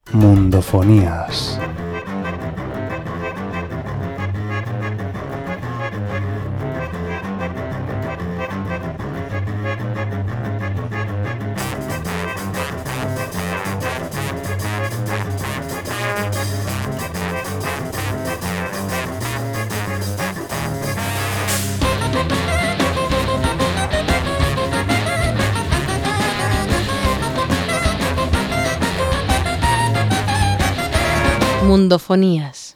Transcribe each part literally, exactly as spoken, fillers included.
Mundofonías. Mundofonías.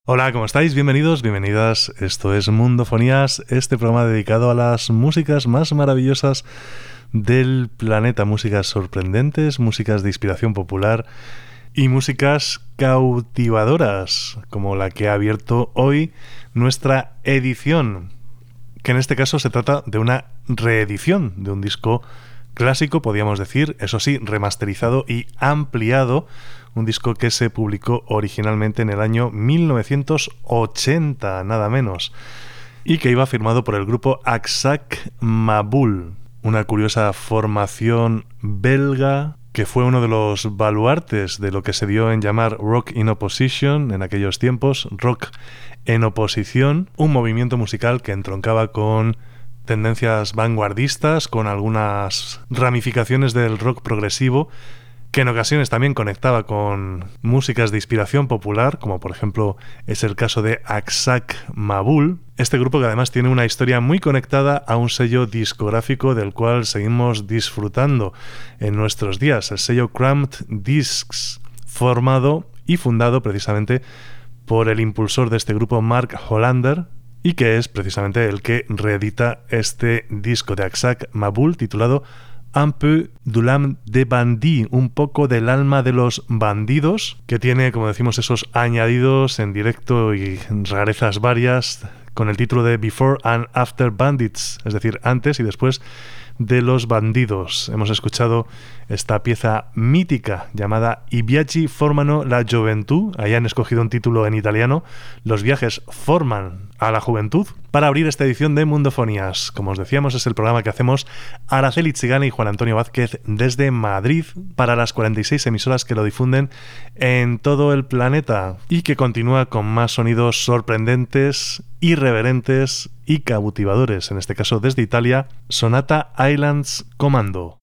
Hola, ¿cómo estáis? Bienvenidos, bienvenidas. Esto es Mundofonías, este programa dedicado a las músicas más maravillosas del planeta. Músicas sorprendentes, músicas de inspiración popular y músicas cautivadoras, como la que ha abierto hoy nuestra edición, que en este caso se trata de una reedición de un disco clásico, podríamos decir, eso sí, remasterizado y ampliado. Un disco que se publicó originalmente en el año mil novecientos ochenta, nada menos, y que iba firmado por el grupo Aksak Maboul, una curiosa formación belga que fue uno de los baluartes de lo que se dio en llamar Rock in Opposition en aquellos tiempos, rock en oposición, un movimiento musical que entroncaba con tendencias vanguardistas, con algunas ramificaciones del rock progresivo, que en ocasiones también conectaba con músicas de inspiración popular, como por ejemplo es el caso de Aksak Maboul. Este grupo que además tiene una historia muy conectada a un sello discográfico del cual seguimos disfrutando en nuestros días, el sello Cramped Discs, formado y fundado precisamente por el impulsor de este grupo, Mark Hollander, y que es precisamente el que reedita este disco de Aksak Maboul titulado Un peu de l'âme des bandits, un poco del alma de los bandidos, que tiene, como decimos, esos añadidos en directo y rarezas varias, con el título de Before and After Bandits, es decir, antes y después de los bandidos. Hemos escuchado esta pieza mítica llamada I viaggi formano la gioventù. Ahí han escogido un título en italiano, Los viajes forman a la juventud, para abrir esta edición de Mundofonías. Como os decíamos, es el programa que hacemos Araceli Chigana y Juan Antonio Vázquez desde Madrid para las cuarenta y seis emisoras que lo difunden en todo el planeta, y que continúa con más sonidos sorprendentes, irreverentes y cautivadores, en este caso desde Italia, Sonata Islands Commando.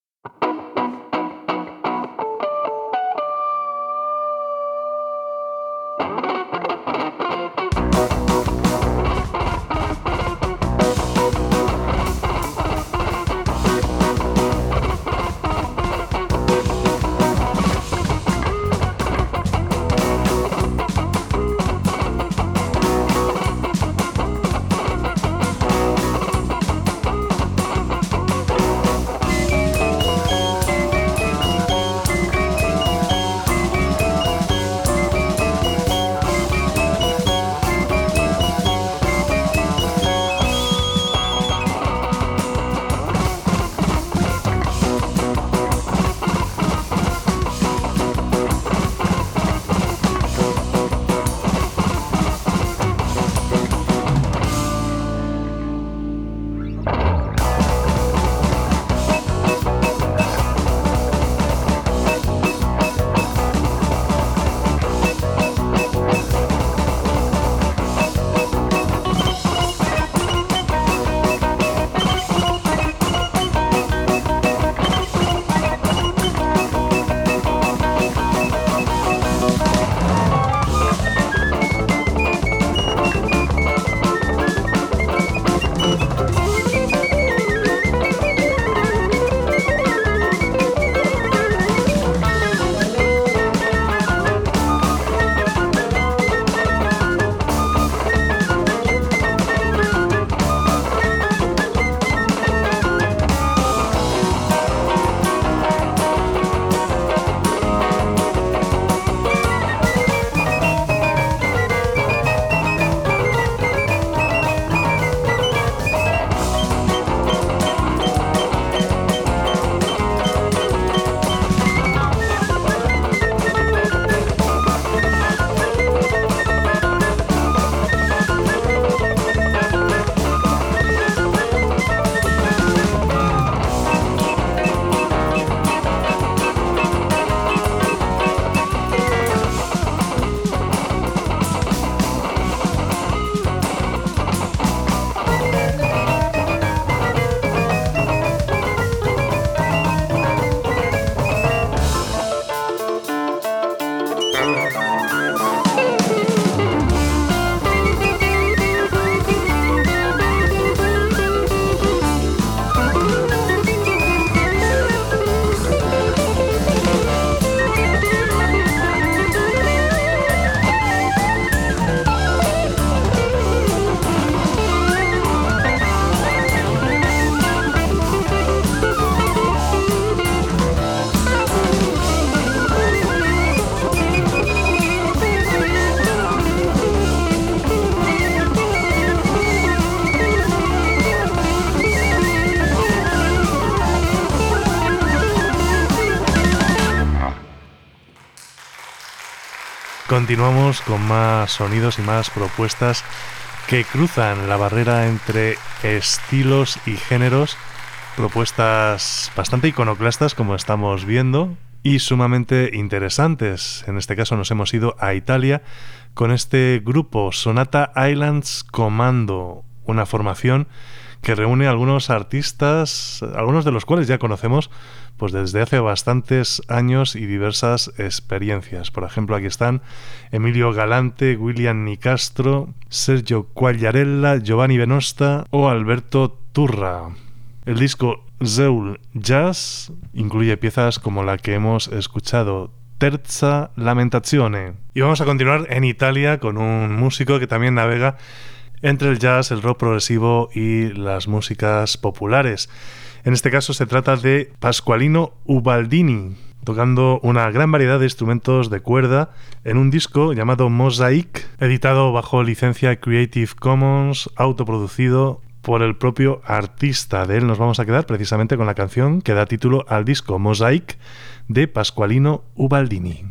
continuamos con más sonidos y más propuestas que cruzan la barrera entre estilos y géneros, propuestas bastante iconoclastas como estamos viendo y sumamente interesantes. En este caso nos hemos ido a Italia con este grupo Sonata Islands Commando, una formación que reúne a algunos artistas, algunos de los cuales ya conocemos pues desde hace bastantes años y diversas experiencias. Por ejemplo, aquí están Emilio Galante, William Nicastro, Sergio Quagliarella, Giovanni Venosta o Alberto Turra. El disco Zeul Jazz incluye piezas como la que hemos escuchado, Terza Lamentazione. Y vamos a continuar en Italia con un músico que también navega entre el jazz, el rock progresivo y las músicas populares. En este caso se trata de Pasqualino Ubaldini, tocando una gran variedad de instrumentos de cuerda en un disco llamado Mosaic, editado bajo licencia Creative Commons, autoproducido por el propio artista. De él nos vamos a quedar precisamente con la canción que da título al disco, Mosaic, de Pasqualino Ubaldini.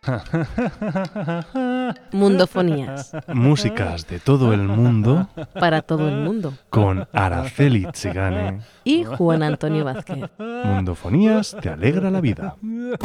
Mundofonías. Músicas de todo el mundo. Para todo el mundo. Con Araceli Chigane. Y Juan Antonio Vázquez. Mundofonías te alegra la vida.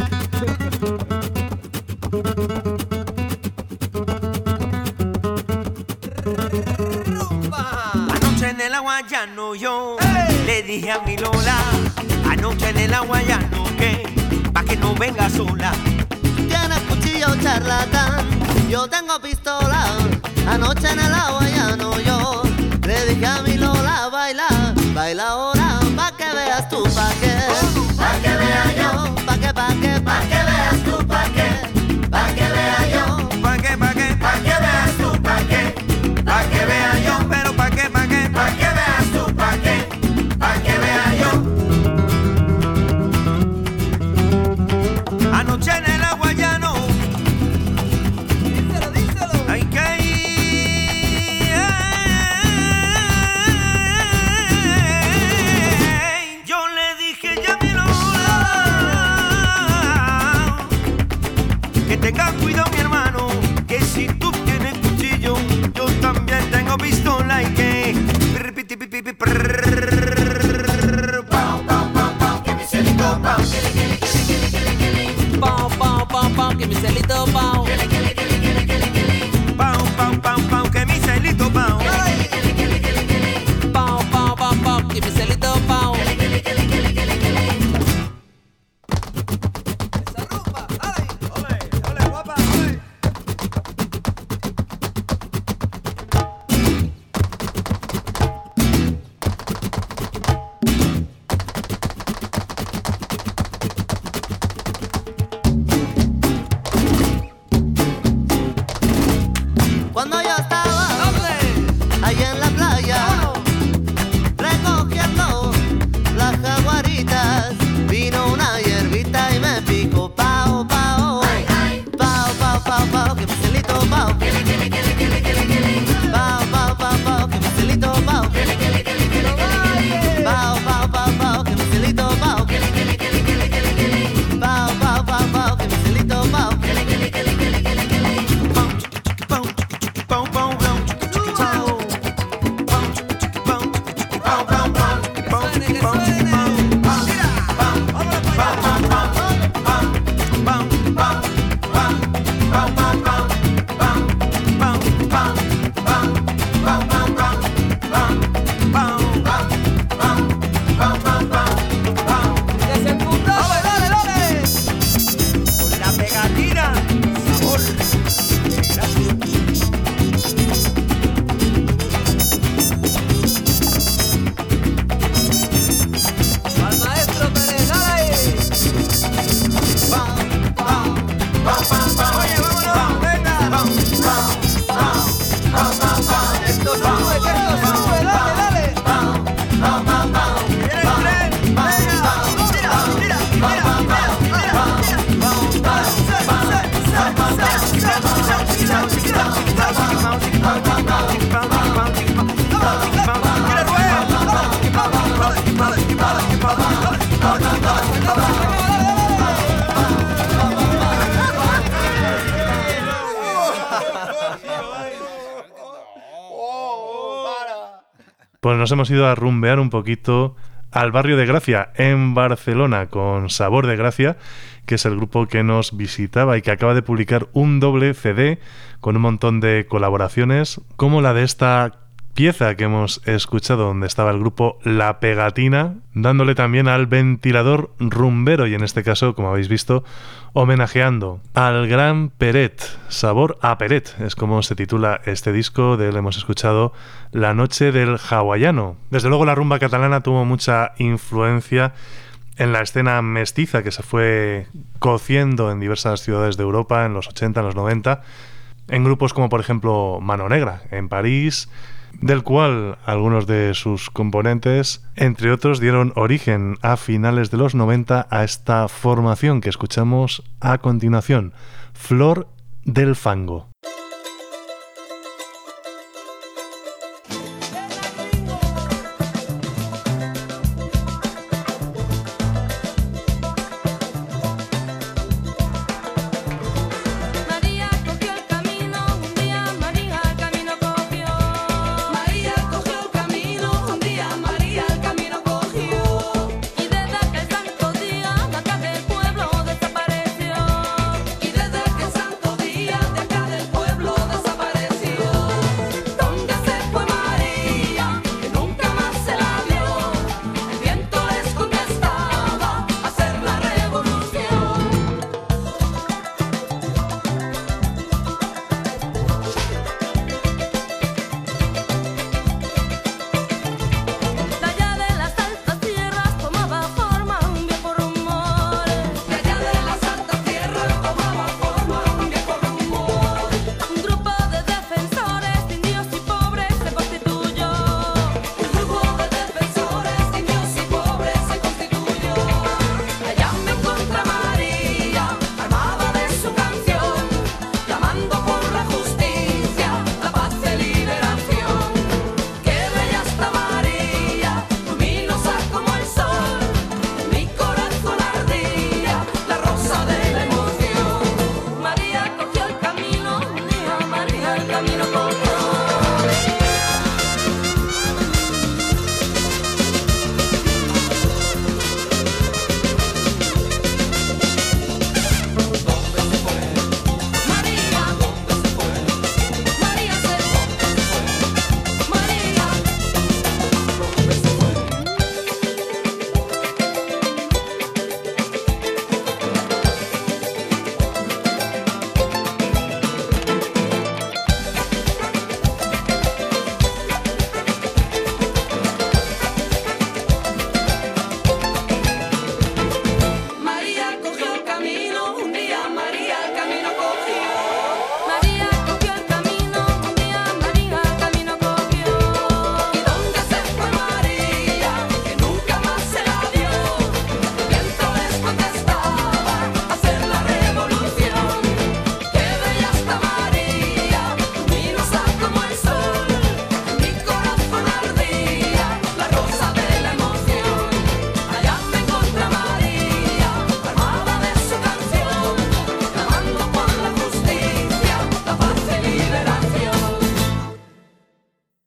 Anoche en el Aguayano yo ¡hey! Le dije a mi Lola, anoche en el Aguayano que pa' que no venga sola. Tienes cuchillo charlatán, yo tengo pistola. Anoche en el Aguayano yo le dije a mi Lola, baila, baila ahora, pa' que veas tú pa' qué, pa' que vea yo, pa' que, pa' que, pa' que veas tú pa' qué, pa' que vea yo, pa' que, pa' que, pa' que veas tú pa' qué, pa' que vea yo, pero pa' que, pa' que, pa' que veas tú pa' qué, pa' que vea yo. Anoche en el Aguayano, díselo, díselo, hay que ir. Yo le dije ya mi Lola que tenga cuidado mi hermano, que si tú tienes cuchillo, yo también tengo pistola y que Pau, pau, pau, pau, que mi celito, pau, que le, que le, que le, que le, que le, que le. Pau, pau, pau, pau, que mi celito, pau. Que le, que le, que le, que le, que le, que le. pau, pau, pau, pau, que mi celito, pau. Que le, que le, que le, que le. Pau, pau, pau, pau, que mi celito, pau. Que le, que le, que le, que le, que le, que le. Esa rumba, ay, ole, ole, guapa, ole. Cuando yo estaba ahí en la playa recogiendo las jaguaritas, vino una hierbita y me picó. Pao, pao, pao, pao, pao, pao, que mi celito, pao, que le, que le, que le, que le, que le, que le. Pao, pao, pao, pao, que mi celito, pao, que le, que le, que le, que le, que le. Pao, pao, pao, pao, que mi celito, pao, que le, que le, que le, que le, que le, que le. Pao, pao, pao, pao, que mi celito, pao, que le, que le, que le, que le, que le, que le. Pau, pau, pau, pau, pau, pau, pau, pau, pau, Desenfundó. dale, dale. Con la pegatina, sabor. Al maestro Pérez, dale ahí. Oye, vámonos, venga. Esto sube, que esto sube, dale, dale. Viene el tren, venga. Mira, mira, mira, mira, Pues nos hemos ido a rumbear un poquito al barrio de Gracia, en Barcelona, con Sabor de Gracia, que es el grupo que nos visitaba y que acaba de publicar un doble C D con un montón de colaboraciones, como la de esta pieza que hemos escuchado, donde estaba el grupo La Pegatina, dándole también al ventilador rumbero, y en este caso, como habéis visto, homenajeando al gran Peret. Sabor a Peret es como se titula este disco. De él hemos escuchado La Noche del Hawaiano. Desde luego la rumba catalana tuvo mucha influencia en la escena mestiza que se fue cociendo en diversas ciudades de Europa en los ochenta, en los noventa, en grupos como por ejemplo Mano Negra en París, del cual algunos de sus componentes, entre otros, dieron origen a finales de los noventa a esta formación que escuchamos a continuación, Flor del Fango.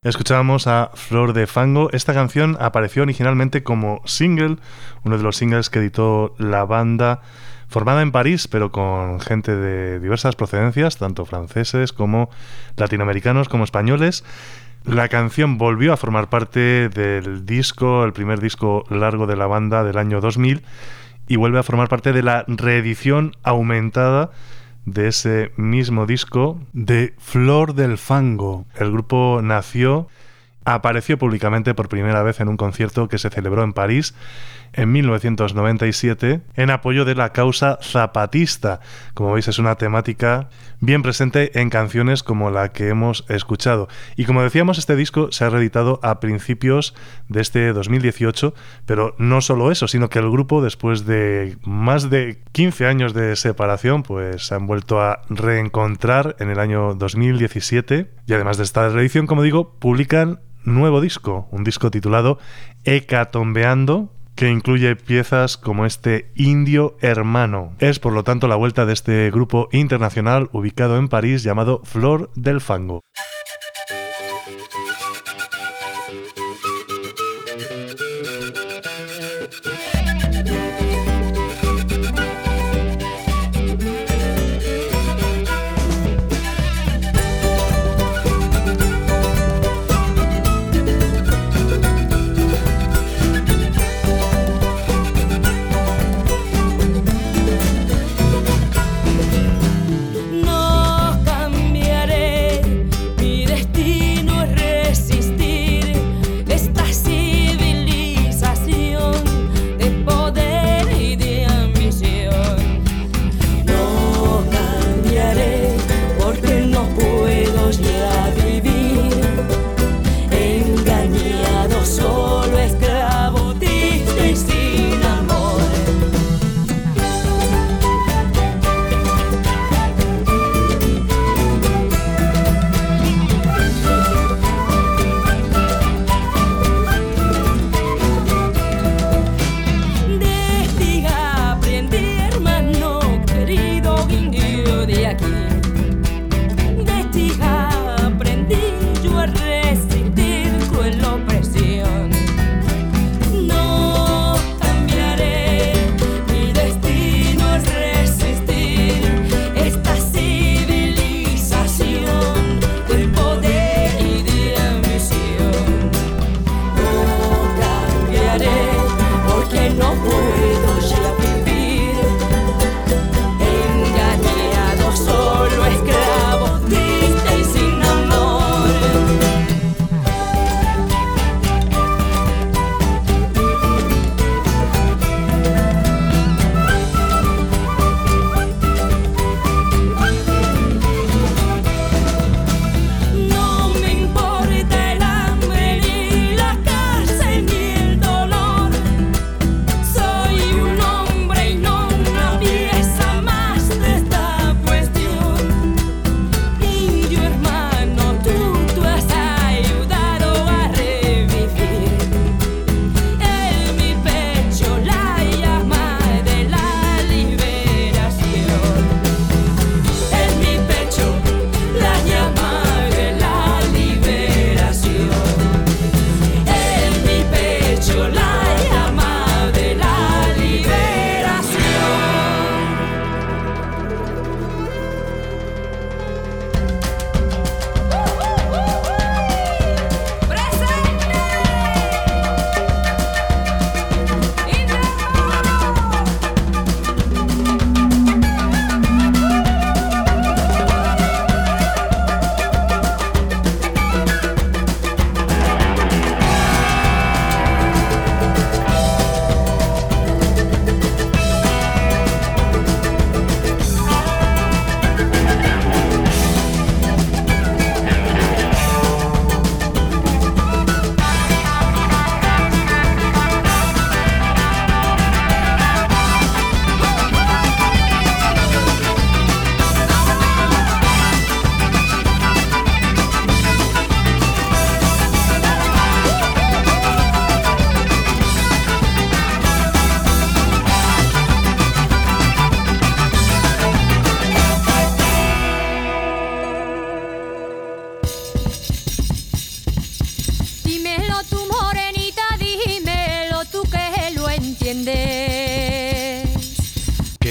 Escuchábamos a Flor de Fango. Esta canción apareció originalmente como single, uno de los singles que editó la banda, formada en París, pero con gente de diversas procedencias, tanto franceses como latinoamericanos como españoles. La canción volvió a formar parte del disco, el primer disco largo de la banda del año dos mil, y vuelve a formar parte de la reedición aumentada de ese mismo disco de Flor del Fango. El grupo nació, apareció públicamente por primera vez en un concierto que se celebró en París en mil novecientos noventa y siete en apoyo de la causa zapatista. Como veis, es una temática bien presente en canciones como la que hemos escuchado. Y como decíamos, este disco se ha reeditado a principios de este dos mil dieciocho, pero no solo eso, sino que el grupo, después de más de quince años de separación, pues se han vuelto a reencontrar en el año dos mil diecisiete, y además de esta reedición, como digo, publican nuevo disco, un disco titulado Hecatombeando, que incluye piezas como este Indio Hermano. Es, por lo tanto, la vuelta de este grupo internacional ubicado en París llamado Flor del Fango. No cambiaré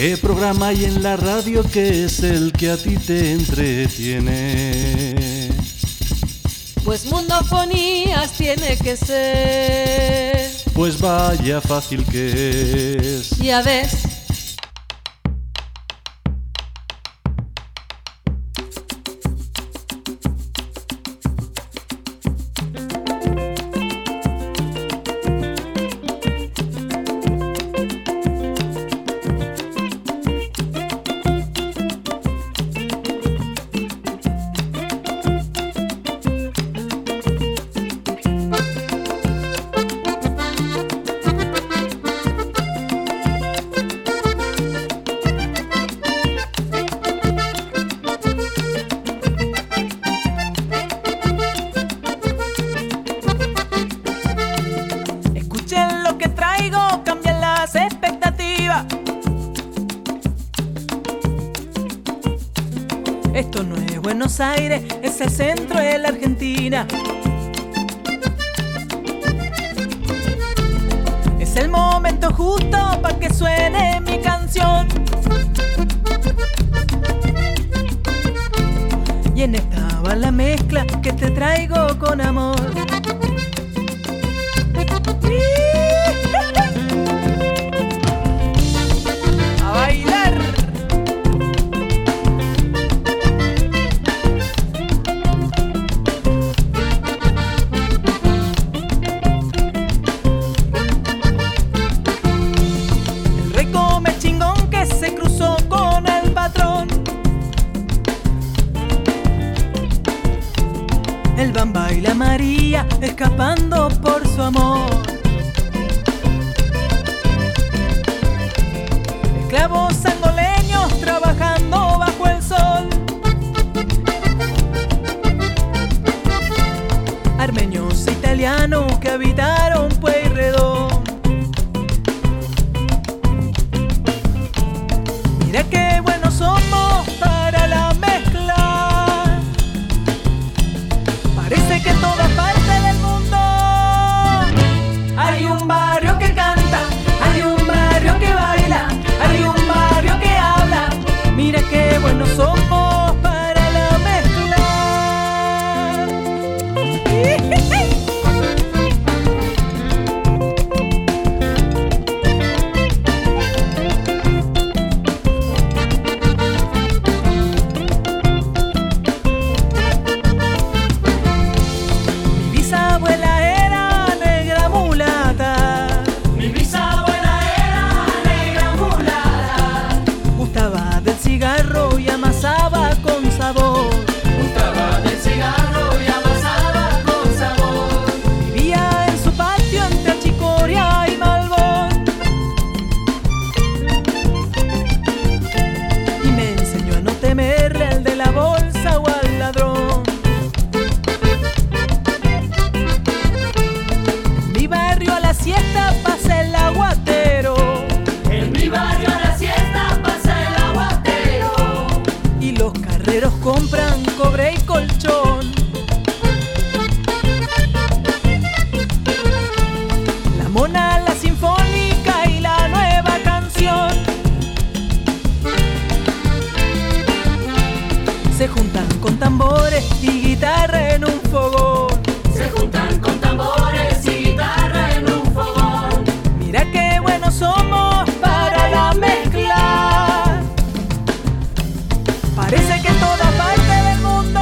¿Qué programa hay en la radio que es el que a ti te entretiene? Pues Mundofonías tiene que ser. Pues vaya fácil que es. Ya ves. Esto no es Buenos Aires, es el centro de la Argentina. Es el momento justo para que suene mi canción. Y en esta va la mezcla que te traigo con amor. A bailar. Se cruzó con el patrón. El Bamba y la María escapando por su amor. Esclavos angoleños trabajando bajo el sol. Armenios e italianos que habitaron Pueyrredón. Mira qué buenos somos para la mezcla. Parece que en todas partes del mundo hay un barrio que canta, hay un barrio que baila, hay un barrio que habla. Mira qué buenos somos para la mezcla. Y amasaba con sabor. Gustaba del cigarro y amasaba con sabor. Vivía en su patio entre Chicoria y Malbón. Y me enseñó a no temerle al de la bolsa o al ladrón. En mi barrio a la siesta pasa el aguatero. En mi barrio a la siesta pasa el aguatero. Y los carreros compran cobre y colchón. La mona, la sinfónica y la nueva canción se juntan con tambores y guitarra en un fogón. Se juntan con tambores y guitarra en un fogón. Mira qué buenos somos para la mezcla. Parece que en toda parte del mundo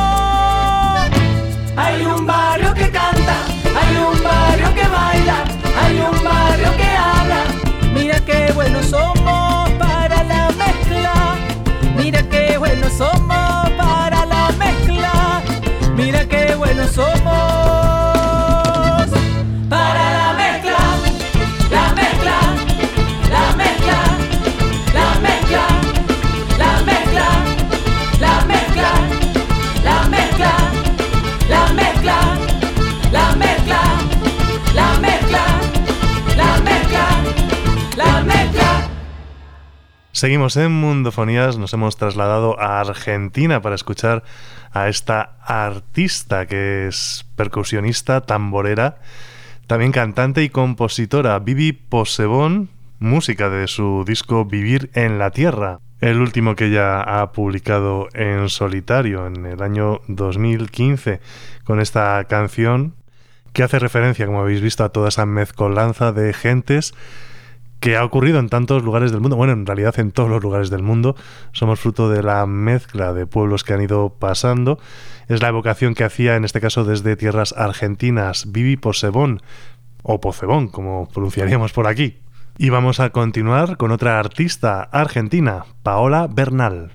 hay un barrio que canta, hay un barrio que baila, hay un barrio que habla. Mira qué buenos somos para la mezcla. Mira qué buenos somos para la mezcla. Mira qué buenos somos para la mezcla. La mezcla, la mezcla, la mezcla, la mezcla. La mezcla, la mezcla, la mezcla, la mezcla, la mezcla, la mezcla, la mezcla. Seguimos en Mundofonías, nos hemos trasladado a Argentina para escuchar a esta artista que es percusionista, tamborera, también cantante y compositora, Vivi Possebon, música de su disco Vivir en la Tierra, el último que ella ha publicado en solitario en el año dos mil quince, con esta canción que hace referencia, como habéis visto, a toda esa mezcolanza de gentes que ha ocurrido en tantos lugares del mundo. Bueno, en realidad en todos los lugares del mundo. Somos fruto de la mezcla de pueblos que han ido pasando. Es la evocación que hacía, en este caso desde tierras argentinas, Vivi Posebón, o Pocebón, como pronunciaríamos por aquí. Y vamos a continuar con otra artista argentina, Paola Bernal.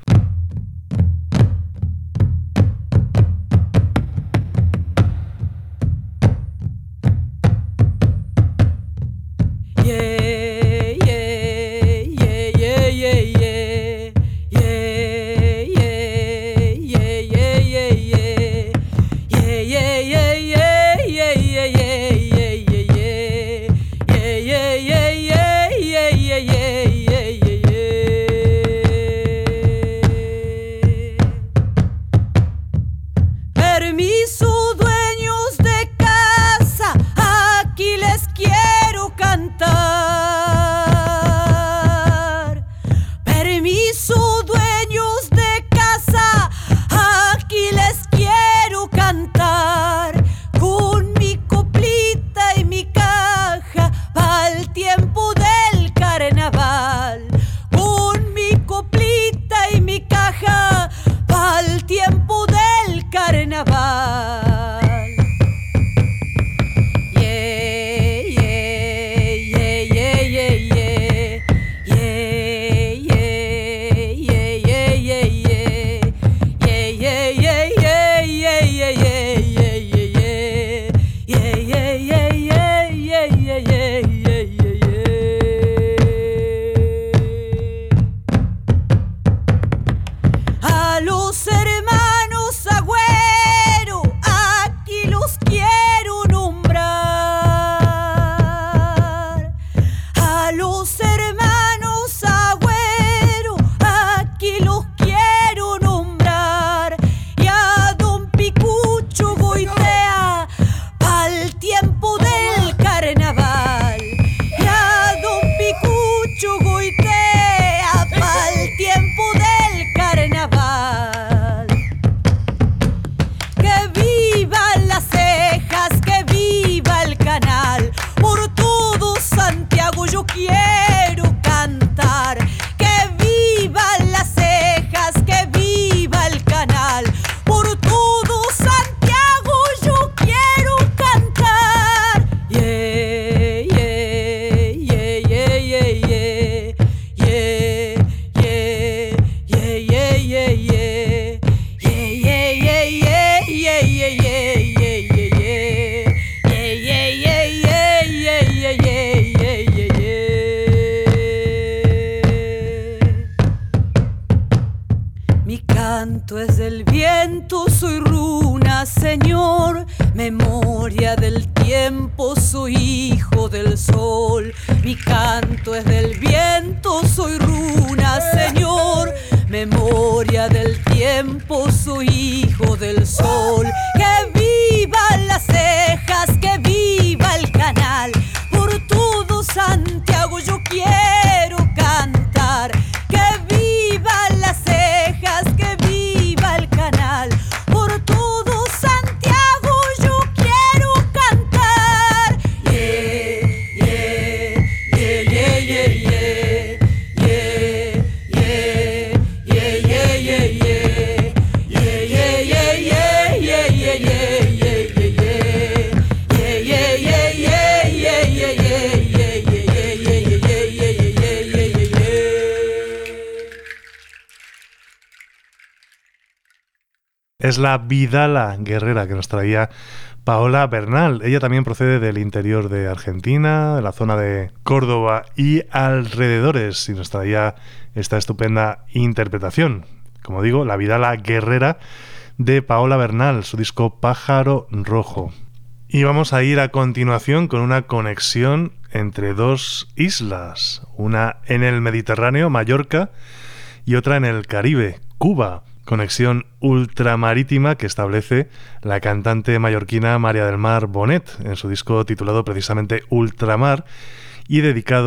Es la vidala guerrera que nos traía Paola Bernal. Ella también procede del interior de Argentina, de la zona de Córdoba y alrededores, y nos traía esta estupenda interpretación. Como digo, la vidala guerrera de Paola Bernal, su disco Pájaro Rojo. Y vamos a ir a continuación con una conexión entre dos islas, una en el Mediterráneo, Mallorca, y otra en el Caribe, Cuba. Conexión ultramarítima que establece la cantante mallorquina María del Mar Bonet en su disco titulado precisamente Ultramar y dedicado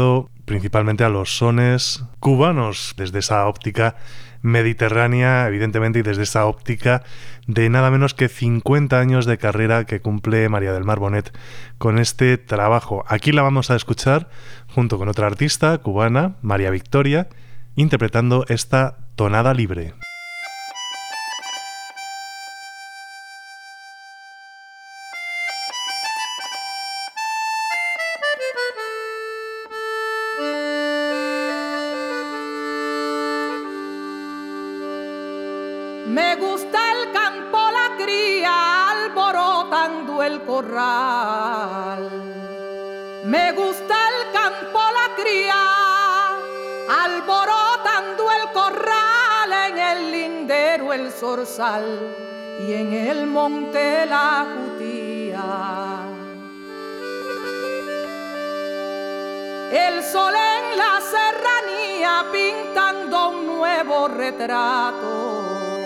principalmente a los sones cubanos, desde esa óptica mediterránea, evidentemente, y desde esa óptica de nada menos que cincuenta años de carrera que cumple María del Mar Bonet con este trabajo. Aquí la vamos a escuchar junto con otra artista cubana, María Victoria, interpretando esta tonada libre. Me gusta el campo, la cría, alborotando el corral. Me gusta el campo, la cría, alborotando el corral. En el lindero el zorzal y en el monte la jutía. El sol en la serranía pintando un nuevo retrato.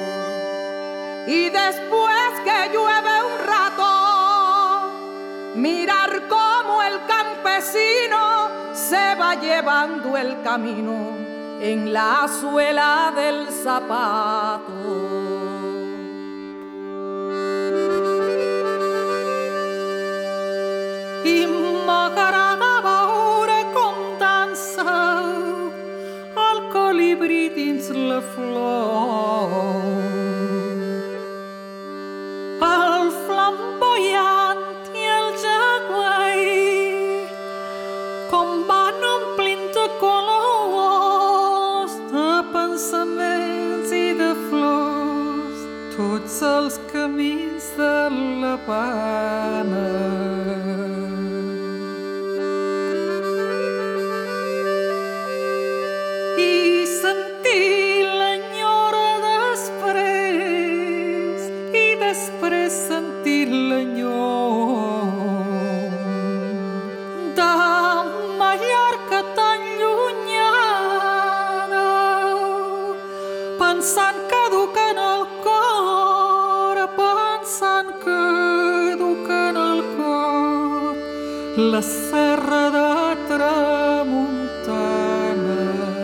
Y después que llueve un rato, mirar cómo el campesino se va llevando el camino en la suela del zapato. Y m'agradava veure com dansa el colibrí dins la flor. El flamboyant i el jagüey com van omplint de colors, de pensaments i de flors, tots els camins de l'Havana. I sentir l'enyora després, i després sentir l'enyor de Mallorca tan llunyana, pensant que duc en el cor, pensant que duc en el cor la serra de Tramuntana.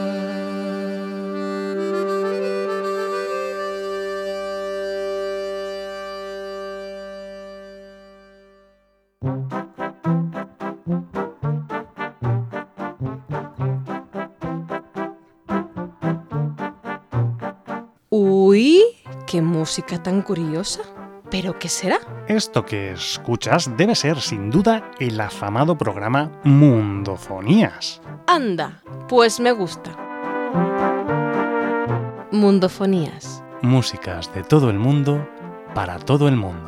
Uy, qué música tan curiosa. ¿Pero qué será? Esto que escuchas debe ser, sin duda, el afamado programa Mundofonías. Anda, pues me gusta. Mundofonías. Músicas de todo el mundo, para todo el mundo.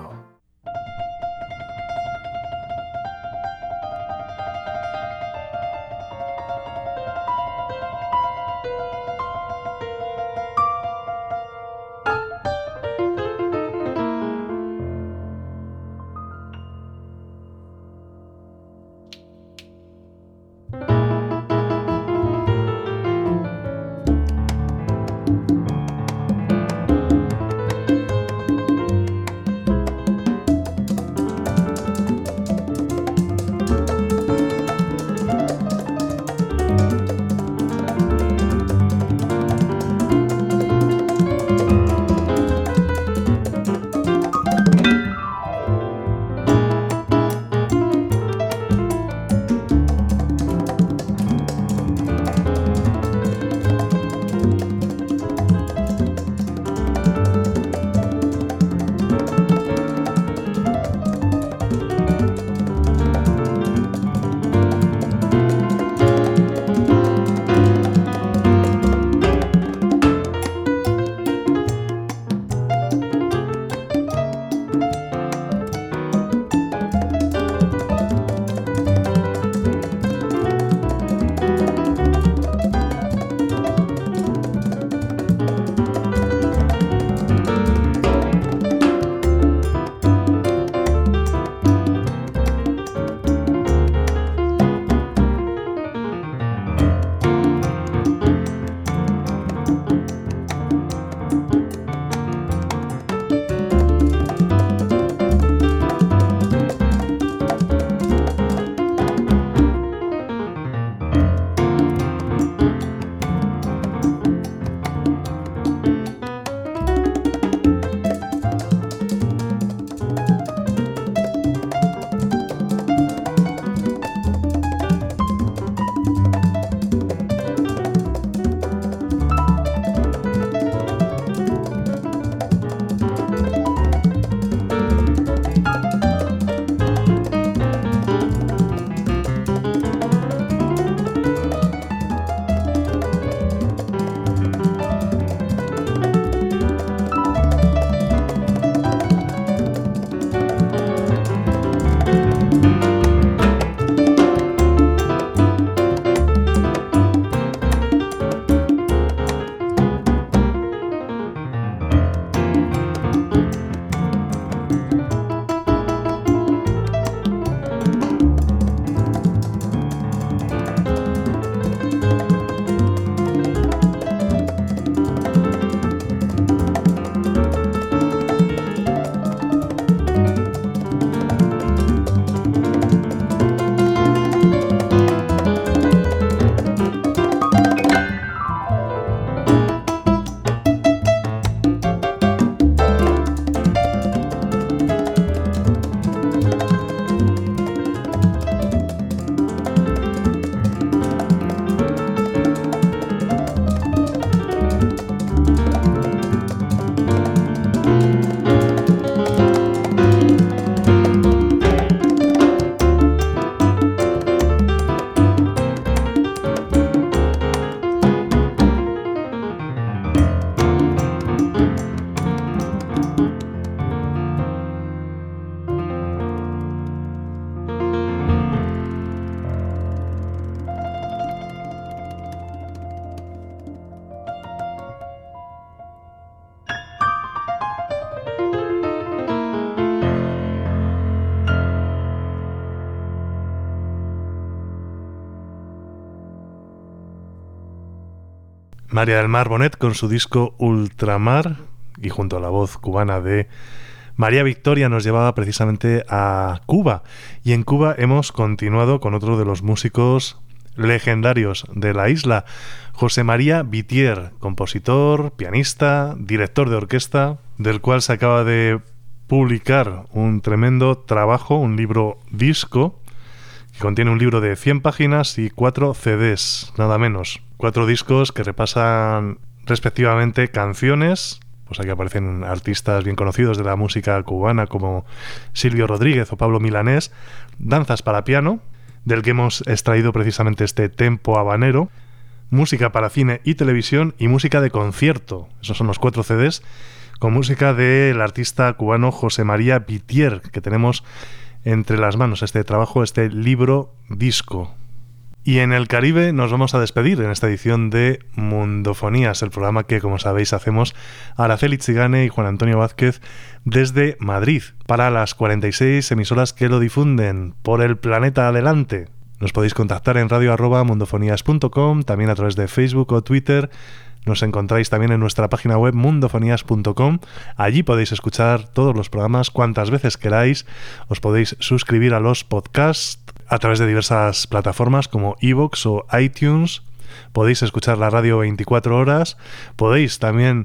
María del Mar Bonet con su disco Ultramar, y junto a la voz cubana de María Victoria nos llevaba precisamente a Cuba. Y en Cuba hemos continuado con otro de los músicos legendarios de la isla, José María Vittier, compositor, pianista, director de orquesta, del cual se acaba de publicar un tremendo trabajo, un libro disco, que contiene un libro de cien páginas y cuatro C Ds, nada menos. Cuatro discos que repasan respectivamente canciones, pues aquí aparecen artistas bien conocidos de la música cubana como Silvio Rodríguez o Pablo Milanés, danzas para piano, del que hemos extraído precisamente este tempo habanero, música para cine y televisión y música de concierto. Esos son los cuatro C Ds, con música del artista cubano José María Vittier, que tenemos entre las manos este trabajo, este libro disco. Y en el Caribe nos vamos a despedir en esta edición de Mundofonías, el programa que, como sabéis, hacemos Araceli Chigane y Juan Antonio Vázquez desde Madrid, para las cuarenta y seis emisoras que lo difunden por el planeta adelante. Nos podéis contactar en radio arroba mundofonías punto com, también a través de Facebook o Twitter. Nos encontráis también en nuestra página web mundofonías punto com. Allí podéis escuchar todos los programas cuantas veces queráis. Os podéis suscribir a los podcasts a través de diversas plataformas como iVoox o iTunes. Podéis escuchar la radio veinticuatro horas. Podéis también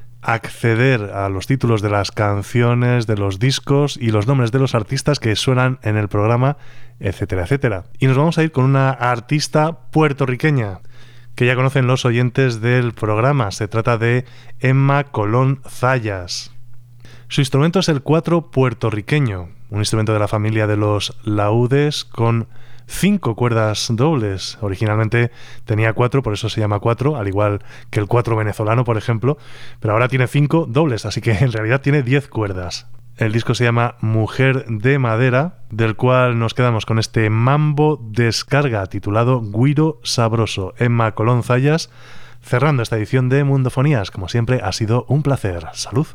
acceder a los títulos de las canciones, de los discos y los nombres de los artistas que suenan en el programa, etcétera, etcétera. Y nos vamos a ir con una artista puertorriqueña que ya conocen los oyentes del programa. Se trata de Emma Colón Zayas. Su instrumento es el cuatro puertorriqueño, un instrumento de la familia de los laúdes con cinco cuerdas dobles. Originalmente tenía cuatro, por eso se llama cuatro, al igual que el cuatro venezolano, por ejemplo, pero ahora tiene cinco dobles, así que en realidad tiene diez cuerdas. El disco se llama Mujer de Madera, del cual nos quedamos con este mambo descarga titulado Guiro Sabroso. Emma Colón Zayas, cerrando esta edición de Mundofonías. Como siempre, ha sido un placer. ¡Salud!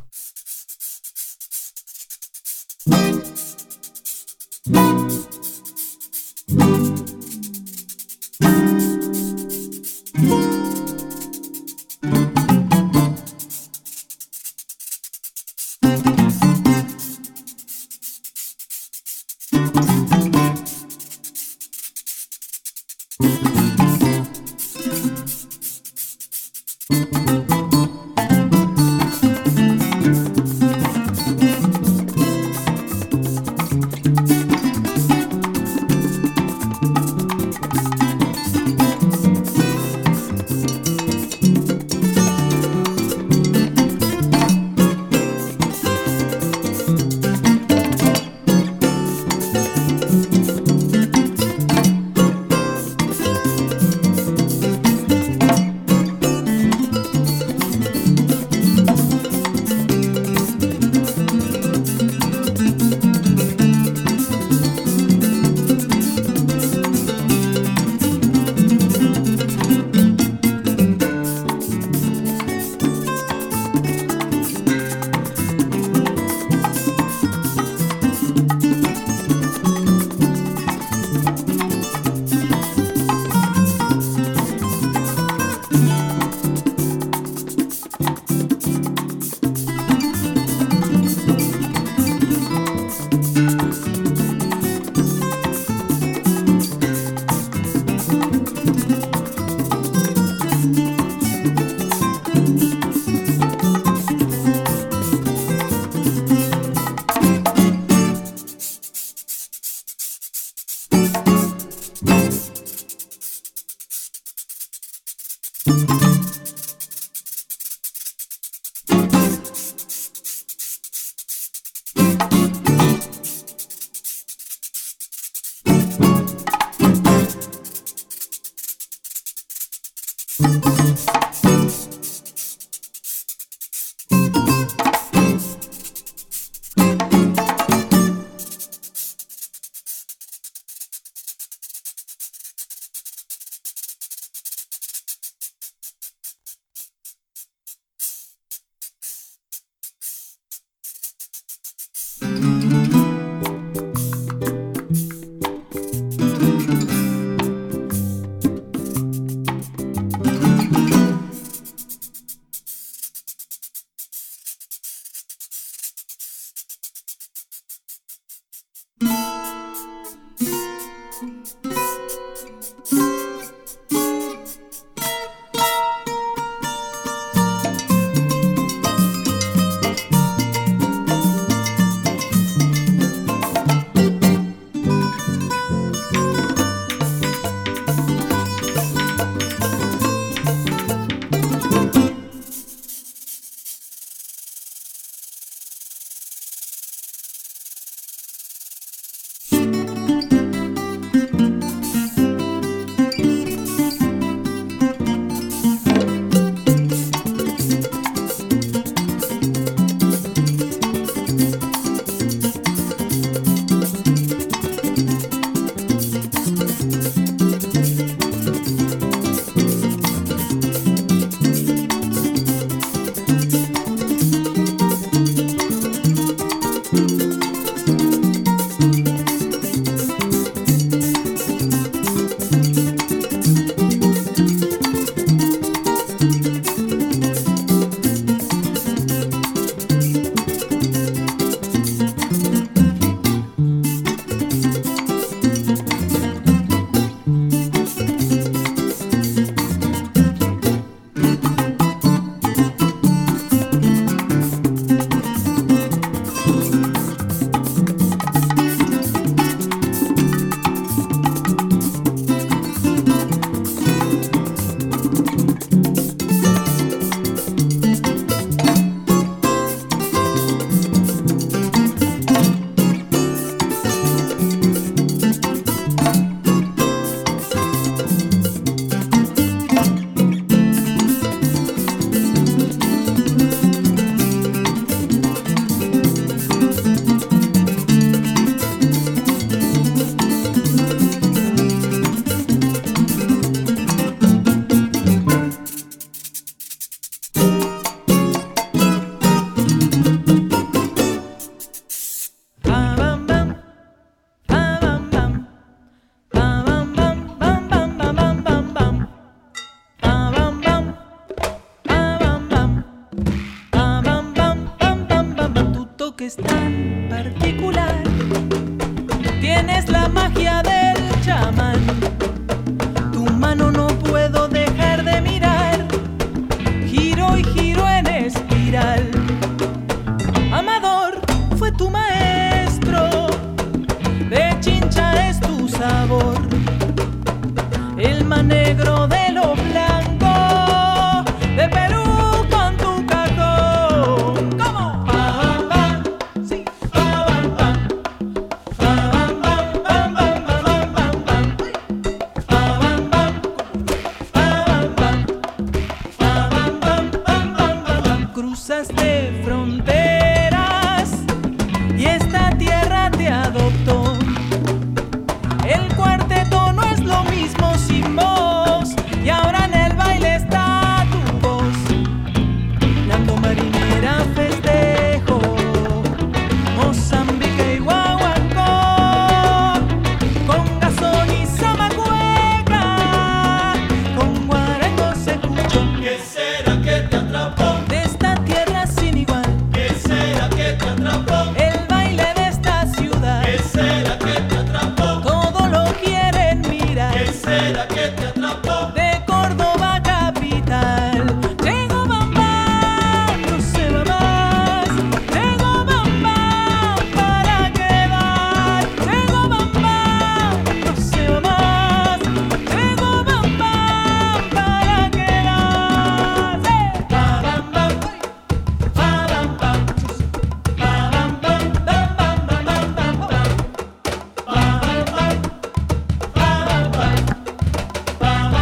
eres tan particular. Tienes la magia del chamán. Tu mano no puedo dejar de mirar. Giro y giro en espiral. Amador fue tu maestro. De Chincha es tu sabor. El más negro de lo blanco. De Perú con tu cajón. ¿Cómo? Pa, pa, sí, pa, pa, pa. Cruzaste fronteras y esta tierra te adoptó. El cuarteto no es lo mismo sin vos, y ahora en el baile está tu voz. Dando marinera festejo, Mozambique y Guaguancó, con Gazón y Zamacueca, con guarango se escuchó. ¿Qué será que te atrapó? De esta tierra sin igual, ¿Qué será que te atrapó? el baile de esta ciudad, ¿Qué será que te atrapó? todo lo quieren mirar. ¿Qué será que te atrapó? De Córdoba capital, llegó Bambam, no se va más. Llegó Bambam para quedar. Llegó Bambam, no se va más. Llegó Bambam para quedar. ¡Sí! Pa, bam, bam, pa, bam, bam, pa, bam, bam, bam, bam, bam, bam, bam, bam. Pa, bam, bam, pa, bam, bam.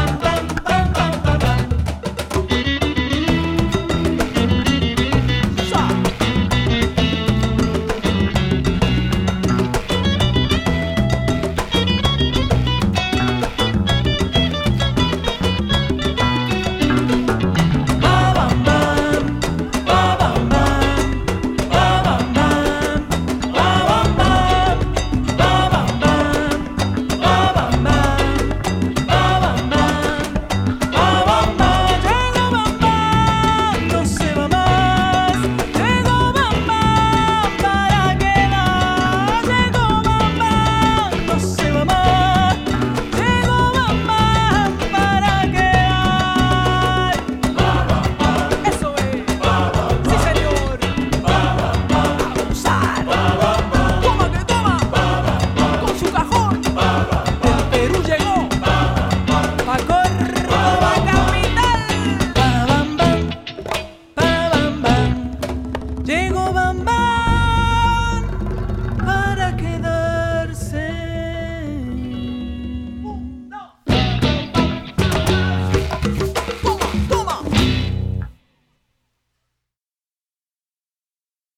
No se va más. Llegó Bambam para quedar. Llegó Bambam, no se va más. Llegó Bambam para quedar. Eso es. Sí, señor. Abusar. Toma que toma. Con su cajón. El Perú llegó. Pa' Córdoba capital. Pa, bam, bam. Pa, bam, bam. Llegó Bambam.